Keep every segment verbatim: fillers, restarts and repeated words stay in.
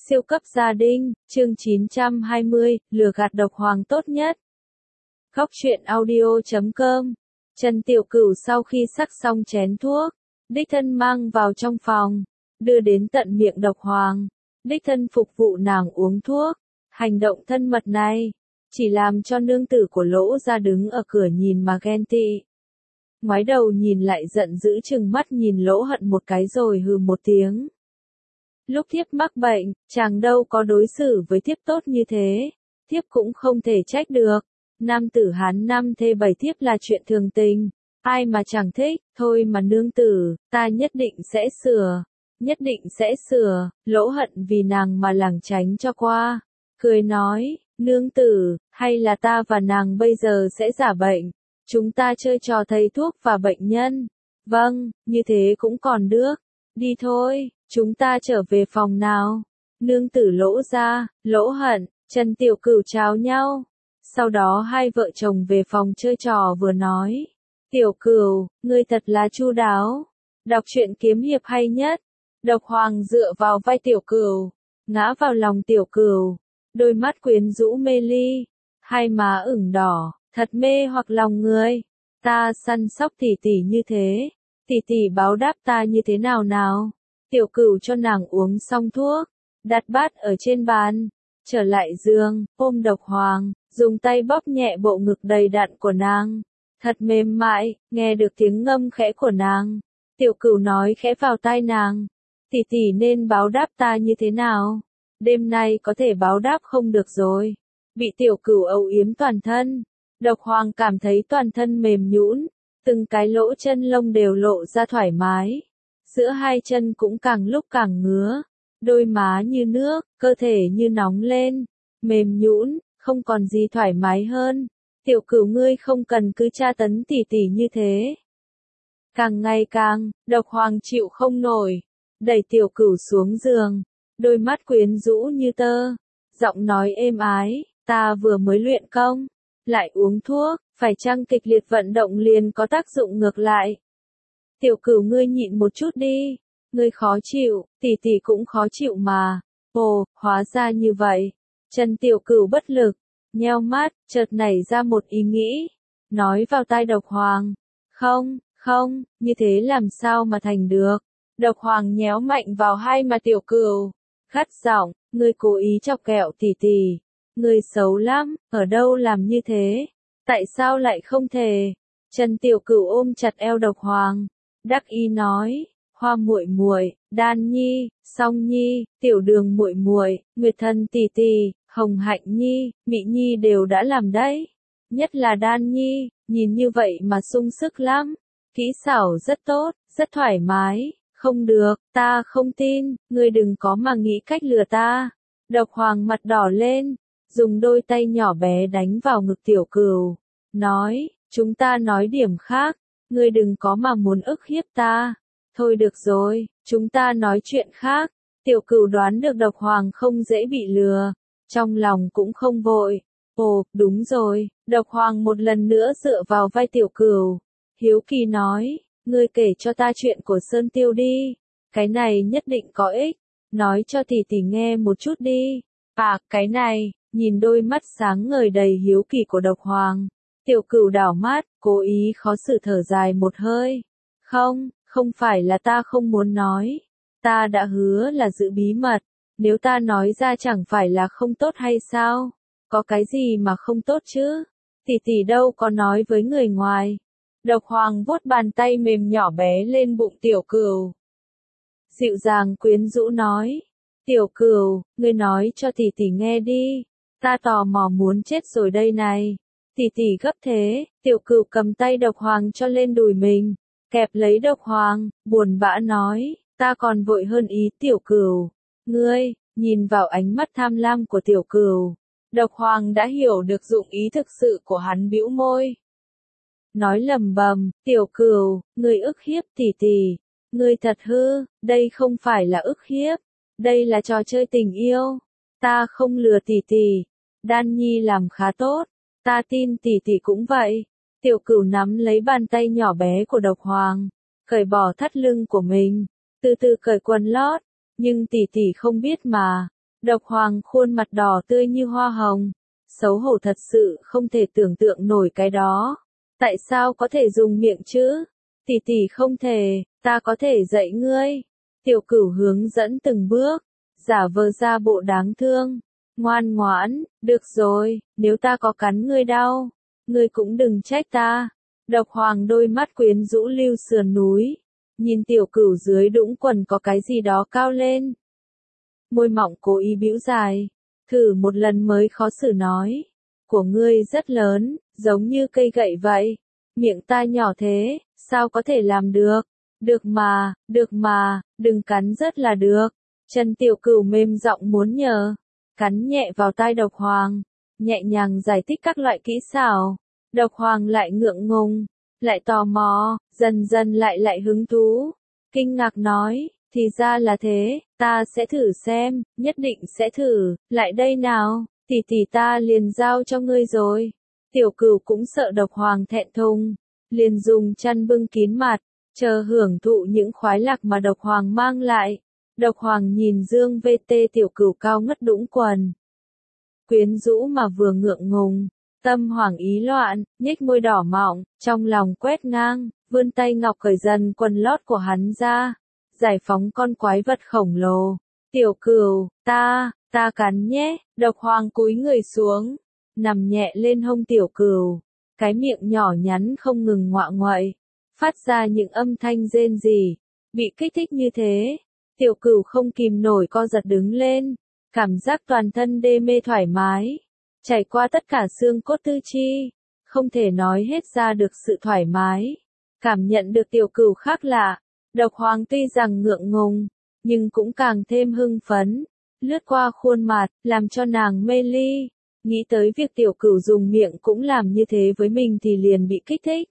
Siêu cấp gia đình, chương chín trăm hai mươi, lừa gạt độc hoàng tốt nhất. Góc truyện audio chấm com. Trần Tiểu Cửu sau khi sắc xong chén thuốc, đích thân mang vào trong phòng, đưa đến tận miệng độc hoàng, đích thân phục vụ nàng uống thuốc. Hành động thân mật này, chỉ làm cho nương tử của Lỗ gia đứng ở cửa nhìn mà ghen tị. Ngoái đầu nhìn lại giận dữ trừng mắt nhìn Lỗ Hận một cái rồi hừ một tiếng. Lúc thiếp mắc bệnh, chàng đâu có đối xử với thiếp tốt như thế, thiếp cũng không thể trách được. Nam tử Hán năm thê bảy thiếp là chuyện thường tình, ai mà chẳng thích, thôi mà nương tử, ta nhất định sẽ sửa, nhất định sẽ sửa. Lỗ Hận vì nàng mà lảng tránh cho qua, cười nói, nương tử, hay là ta và nàng bây giờ sẽ giả bệnh, chúng ta chơi trò thầy thuốc và bệnh nhân. Vâng, như thế cũng còn được, đi thôi. Chúng ta trở về phòng nào. Nương tử Lỗ gia, Lỗ Hận, Trần Tiểu Cửu chào nhau. Sau đó hai vợ chồng về phòng chơi trò vừa nói. Tiểu Cửu, ngươi thật là chu đáo. Đọc truyện kiếm hiệp hay nhất. Độc hoàng dựa vào vai Tiểu Cửu, ngã vào lòng Tiểu Cửu. Đôi mắt quyến rũ mê ly, hai má ửng đỏ, thật mê hoặc lòng người. Ta săn sóc tỉ tỉ như thế, tỉ tỉ báo đáp ta như thế nào nào? Tiểu Cửu cho nàng uống xong thuốc, đặt bát ở trên bàn, trở lại giường, ôm độc hoàng, dùng tay bóp nhẹ bộ ngực đầy đặn của nàng. Thật mềm mại, nghe được tiếng ngâm khẽ của nàng. Tiểu Cửu nói khẽ vào tai nàng, tỷ tỷ nên báo đáp ta như thế nào? Đêm nay có thể báo đáp không được rồi. Bị Tiểu Cửu âu yếm toàn thân, độc hoàng cảm thấy toàn thân mềm nhũn, từng cái lỗ chân lông đều lộ ra thoải mái. Giữa hai chân cũng càng lúc càng ngứa, đôi má như nước, cơ thể như nóng lên, mềm nhũn, không còn gì thoải mái hơn. Tiểu Cửu ngươi không cần cứ tra tấn tỉ tỉ như thế. Càng ngày càng, độc hoàng chịu không nổi, đẩy Tiểu Cửu xuống giường, đôi mắt quyến rũ như tơ, giọng nói êm ái, ta vừa mới luyện công, lại uống thuốc, phải chăng kịch liệt vận động liền có tác dụng ngược lại? Tiểu Cửu ngươi nhịn một chút đi, ngươi khó chịu, tỷ tỷ cũng khó chịu mà. Ồ, hóa ra như vậy. Trần Tiểu Cửu bất lực, nheo mắt, chợt nảy ra một ý nghĩ, nói vào tai độc hoàng. Không, không, như thế làm sao mà thành được. Độc hoàng nhéo mạnh vào hai mà Tiểu Cửu, gắt giọng, ngươi cố ý chọc ghẹo tỷ tỷ, ngươi xấu lắm, ở đâu làm như thế, tại sao lại không thể? Trần Tiểu Cửu ôm chặt eo độc hoàng, đắc ý nói, Hoa muội muội, Đan nhi, Song nhi, Tiểu Đường muội muội, Nguyệt Thần tỷ tỷ, Hồng Hạnh nhi, Mị nhi đều đã làm đấy. Nhất là Đan nhi, nhìn như vậy mà sung sức lắm, kỹ xảo rất tốt, rất thoải mái. Không được, ta không tin, ngươi đừng có mà nghĩ cách lừa ta. Độc hoàng mặt đỏ lên, dùng đôi tay nhỏ bé đánh vào ngực Tiểu Cửu, nói, chúng ta nói điểm khác. Ngươi đừng có mà muốn ức hiếp ta. Thôi được rồi, chúng ta nói chuyện khác. Tiểu Cửu đoán được độc hoàng không dễ bị lừa, trong lòng cũng không vội. Ồ, đúng rồi, độc hoàng một lần nữa dựa vào vai Tiểu Cửu, hiếu kỳ nói, ngươi kể cho ta chuyện của Sơn Tiêu đi, cái này nhất định có ích, nói cho tỷ tỷ nghe một chút đi. À, cái này, nhìn đôi mắt sáng ngời đầy hiếu kỳ của độc hoàng. Tiểu Cửu đảo mắt, cố ý khó xử thở dài một hơi. Không, không phải là ta không muốn nói. Ta đã hứa là giữ bí mật. Nếu ta nói ra chẳng phải là không tốt hay sao? Có cái gì mà không tốt chứ? Tỷ tỷ đâu có nói với người ngoài. Độc hoàng vuốt bàn tay mềm nhỏ bé lên bụng Tiểu Cửu. Dịu dàng quyến rũ nói. Tiểu Cửu, ngươi nói cho tỷ tỷ nghe đi. Ta tò mò muốn chết rồi đây này. Tỷ tỷ gấp thế, Tiểu Cửu cầm tay độc hoàng cho lên đùi mình, kẹp lấy độc hoàng, buồn bã nói, ta còn vội hơn ý Tiểu Cửu. Ngươi, nhìn vào ánh mắt tham lam của Tiểu Cửu, độc hoàng đã hiểu được dụng ý thực sự của hắn, bĩu môi. Nói lầm bầm, Tiểu Cửu, ngươi ức hiếp tỷ tỷ, ngươi thật hư, đây không phải là ức hiếp, đây là trò chơi tình yêu, ta không lừa tỷ tỷ, Đan nhi làm khá tốt. Ta tin tỷ tỷ cũng vậy. Tiểu Cửu nắm lấy bàn tay nhỏ bé của độc hoàng, cởi bỏ thắt lưng của mình, từ từ cởi quần lót, nhưng tỷ tỷ không biết mà. Độc Hoàng khuôn mặt đỏ tươi như hoa hồng. Xấu hổ thật sự không thể tưởng tượng nổi cái đó. Tại sao có thể dùng miệng chứ? Tỷ tỷ không thể, ta có thể dạy ngươi. Tiểu Cửu hướng dẫn từng bước, giả vờ ra bộ đáng thương. Ngoan ngoãn, được rồi, nếu ta có cắn ngươi đau, ngươi cũng đừng trách ta. Độc Hoàng đôi mắt quyến rũ lưu sườn núi, nhìn Tiểu Cửu dưới đũng quần có cái gì đó cao lên. Môi mỏng cố ý bĩu dài, thử một lần mới khó xử nói. Của ngươi rất lớn, giống như cây gậy vậy. Miệng ta nhỏ thế, sao có thể làm được? Được mà, được mà, đừng cắn rất là được. Chân Tiểu Cửu mềm giọng muốn nhờ, cắn nhẹ vào tai Độc Hoàng, nhẹ nhàng giải thích các loại kỹ xảo. Độc Hoàng lại ngượng ngùng, lại tò mò, dần dần lại lại hứng thú. Kinh ngạc nói, thì ra là thế, ta sẽ thử xem, nhất định sẽ thử, lại đây nào, tỷ tỷ ta liền giao cho ngươi rồi. Tiểu Cửu cũng sợ Độc Hoàng thẹn thùng, liền dùng chăn bưng kín mặt, chờ hưởng thụ những khoái lạc mà Độc Hoàng mang lại. Độc Hoàng nhìn Dương vê tê Tiểu Cửu cao ngất đũng quần, quyến rũ mà vừa ngượng ngùng, tâm hoảng ý loạn, nhếch môi đỏ mọng, trong lòng quét ngang, vươn tay ngọc cởi dần quần lót của hắn ra, giải phóng con quái vật khổng lồ. Tiểu Cửu, ta, ta cắn nhé. Độc Hoàng cúi người xuống, nằm nhẹ lên hông Tiểu Cửu, cái miệng nhỏ nhắn không ngừng ngoạ ngoậy, phát ra những âm thanh rên rỉ. Bị kích thích như thế, Tiểu Cửu không kìm nổi co giật đứng lên, cảm giác toàn thân đê mê thoải mái, trải qua tất cả xương cốt tư chi, không thể nói hết ra được sự thoải mái. Cảm nhận được Tiểu Cửu khác lạ, Độc Hoàng tuy rằng ngượng ngùng, nhưng cũng càng thêm hưng phấn, lướt qua khuôn mặt, làm cho nàng mê ly. Nghĩ tới việc Tiểu Cửu dùng miệng cũng làm như thế với mình thì liền bị kích thích.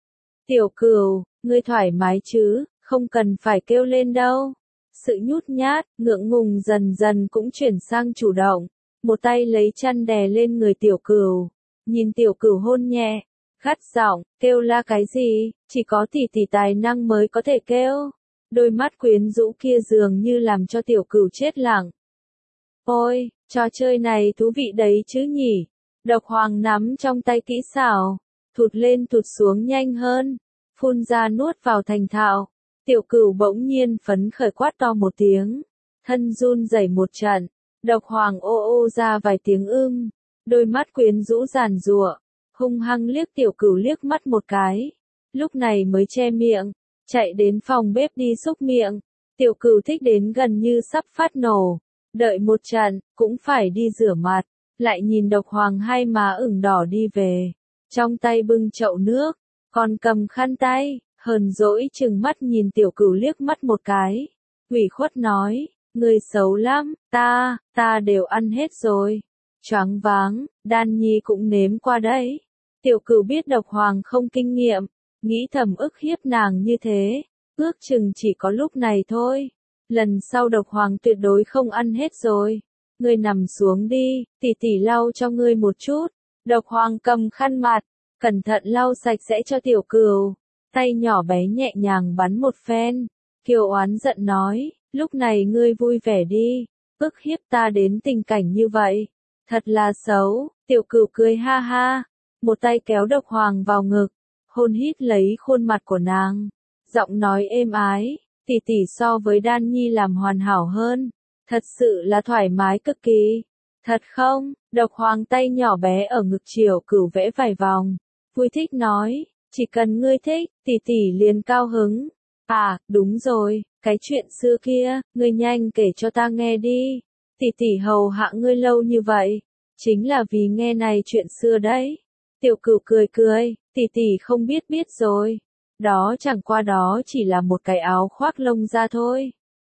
Tiểu Cửu, ngươi thoải mái chứ, không cần phải kêu lên đâu. Sự nhút nhát, ngượng ngùng dần dần cũng chuyển sang chủ động, một tay lấy chăn đè lên người Tiểu Cửu, nhìn Tiểu Cửu hôn nhẹ, gắt giọng, kêu la cái gì, chỉ có tỷ tỷ tài năng mới có thể kêu. Đôi mắt quyến rũ kia dường như làm cho Tiểu Cửu chết lặng. Ôi, trò chơi này thú vị đấy chứ nhỉ. Độc Hoàng nắm trong tay kỹ xảo, thụt lên thụt xuống nhanh hơn, phun ra nuốt vào thành thạo. Tiểu Cửu bỗng nhiên phấn khởi quát to một tiếng, thân run rẩy một trận. Độc Hoàng ô ô ra vài tiếng ưm, đôi mắt quyến rũ giàn giụa, hung hăng liếc Tiểu Cửu liếc mắt một cái, lúc này mới che miệng, chạy đến phòng bếp đi xúc miệng. Tiểu Cửu thích đến gần như sắp phát nổ, đợi một trận, cũng phải đi rửa mặt, lại nhìn Độc Hoàng hai má ửng đỏ đi về, trong tay bưng chậu nước, còn cầm khăn tay, hờn dỗi chừng mắt nhìn Tiểu Cửu liếc mắt một cái, ủy khuất nói, ngươi xấu lắm, ta, ta đều ăn hết rồi. Choáng váng, Đan Nhi cũng nếm qua đấy. Tiểu Cửu biết Độc Hoàng không kinh nghiệm, nghĩ thầm ức hiếp nàng như thế, ước chừng chỉ có lúc này thôi. Lần sau Độc Hoàng tuyệt đối không ăn hết rồi. Ngươi nằm xuống đi, tỷ tỷ lau cho ngươi một chút. Độc Hoàng cầm khăn mặt, cẩn thận lau sạch sẽ cho Tiểu Cửu, tay nhỏ bé nhẹ nhàng bắn một phen. Kiều oán giận nói, lúc này ngươi vui vẻ đi, ức hiếp ta đến tình cảnh như vậy, thật là xấu. Tiểu Cửu cười ha ha, một tay kéo Độc Hoàng vào ngực, hôn hít lấy khuôn mặt của nàng, giọng nói êm ái, tỷ tỷ so với Đan Nhi làm hoàn hảo hơn, thật sự là thoải mái cực kỳ. Thật không? Độc Hoàng tay nhỏ bé ở ngực Tiểu Cửu vẽ vài vòng, vui thích nói, chỉ cần ngươi thích, tỷ tỷ liền cao hứng. À, đúng rồi, cái chuyện xưa kia, ngươi nhanh kể cho ta nghe đi. Tỷ tỷ hầu hạ ngươi lâu như vậy, chính là vì nghe này chuyện xưa đấy. Tiểu Cửu cười cười, tỷ tỷ không biết biết rồi. Đó chẳng qua đó chỉ là một cái áo khoác lông da thôi.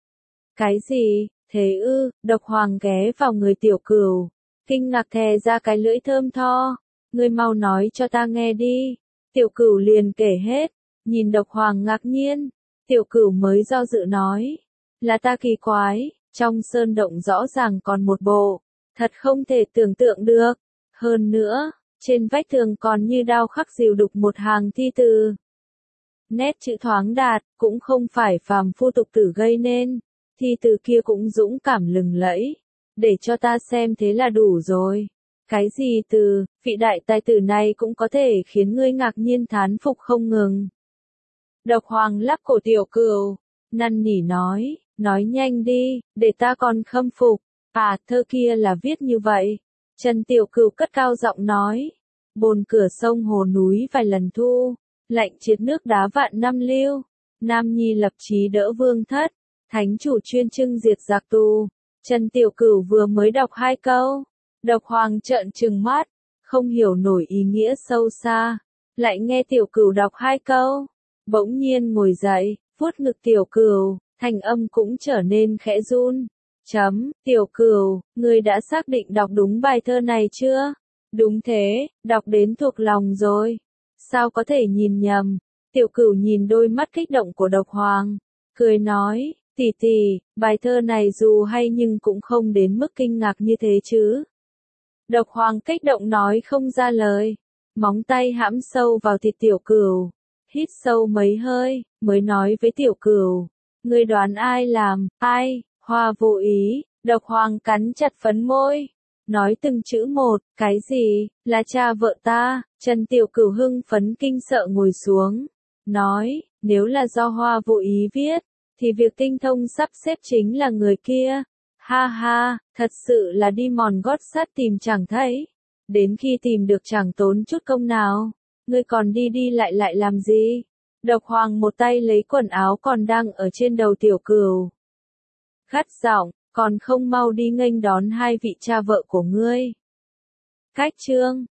Cái gì? Thế ư? Độc Hoàng ghé vào người Tiểu Cửu, kinh ngạc thè ra cái lưỡi thơm tho. Ngươi mau nói cho ta nghe đi. Tiểu Cửu liền kể hết, nhìn Độc Hoàng ngạc nhiên. Tiểu Cửu mới do dự nói, là ta kỳ quái, trong sơn động rõ ràng còn một bộ, thật không thể tưởng tượng được. Hơn nữa, trên vách tường còn như đao khắc dìu đục một hàng thi từ. Nét chữ thoáng đạt, cũng không phải phàm phu tục tử gây nên, thi từ kia cũng dũng cảm lừng lẫy, để cho ta xem thế là đủ rồi. Cái gì từ, vị đại tài tử này cũng có thể khiến ngươi ngạc nhiên thán phục không ngừng. Độc Hoàng lắc cổ Tiểu Cửu, năn nỉ nói, nói nhanh đi, để ta còn khâm phục. À, thơ kia là viết như vậy. Trần Tiểu Cửu cất cao giọng nói, bồn cửa sông hồ núi vài lần thu, lạnh triệt nước đá vạn năm lưu. Nam nhi lập chí đỡ vương thất, thánh chủ chuyên trưng diệt giặc tù. Trần Tiểu Cửu vừa mới đọc hai câu, Độc Hoàng trợn trừng mắt, không hiểu nổi ý nghĩa sâu xa. Lại nghe Tiểu Cửu đọc hai câu, bỗng nhiên ngồi dậy, vuốt ngực Tiểu Cửu, thanh âm cũng trở nên khẽ run. Chấm, Tiểu Cửu, ngươi đã xác định đọc đúng bài thơ này chưa? Đúng thế, đọc đến thuộc lòng rồi. Sao có thể nhìn nhầm? Tiểu Cửu nhìn đôi mắt kích động của Độc Hoàng, cười nói, tỷ tỷ, bài thơ này dù hay nhưng cũng không đến mức kinh ngạc như thế chứ. Độc Hoàng kích động nói không ra lời, móng tay hãm sâu vào thịt Tiểu Cửu, hít sâu mấy hơi, mới nói với Tiểu Cửu, ngươi đoán ai làm, ai, Hoa Vô Ý. Độc Hoàng cắn chặt phấn môi, nói từng chữ một, cái gì, là cha vợ ta. Trần Tiểu Cửu hưng phấn kinh sợ ngồi xuống, nói, nếu là do Hoa Vô Ý viết, thì việc tinh thông sắp xếp chính là người kia. Ha ha, thật sự là đi mòn gót sắt tìm chẳng thấy. Đến khi tìm được chẳng tốn chút công nào. Ngươi còn đi đi lại lại làm gì? Độc Hoàng một tay lấy quần áo còn đang ở trên đầu Tiểu Cửu, gắt giọng, còn không mau đi nghênh đón hai vị cha vợ của ngươi. Cách chương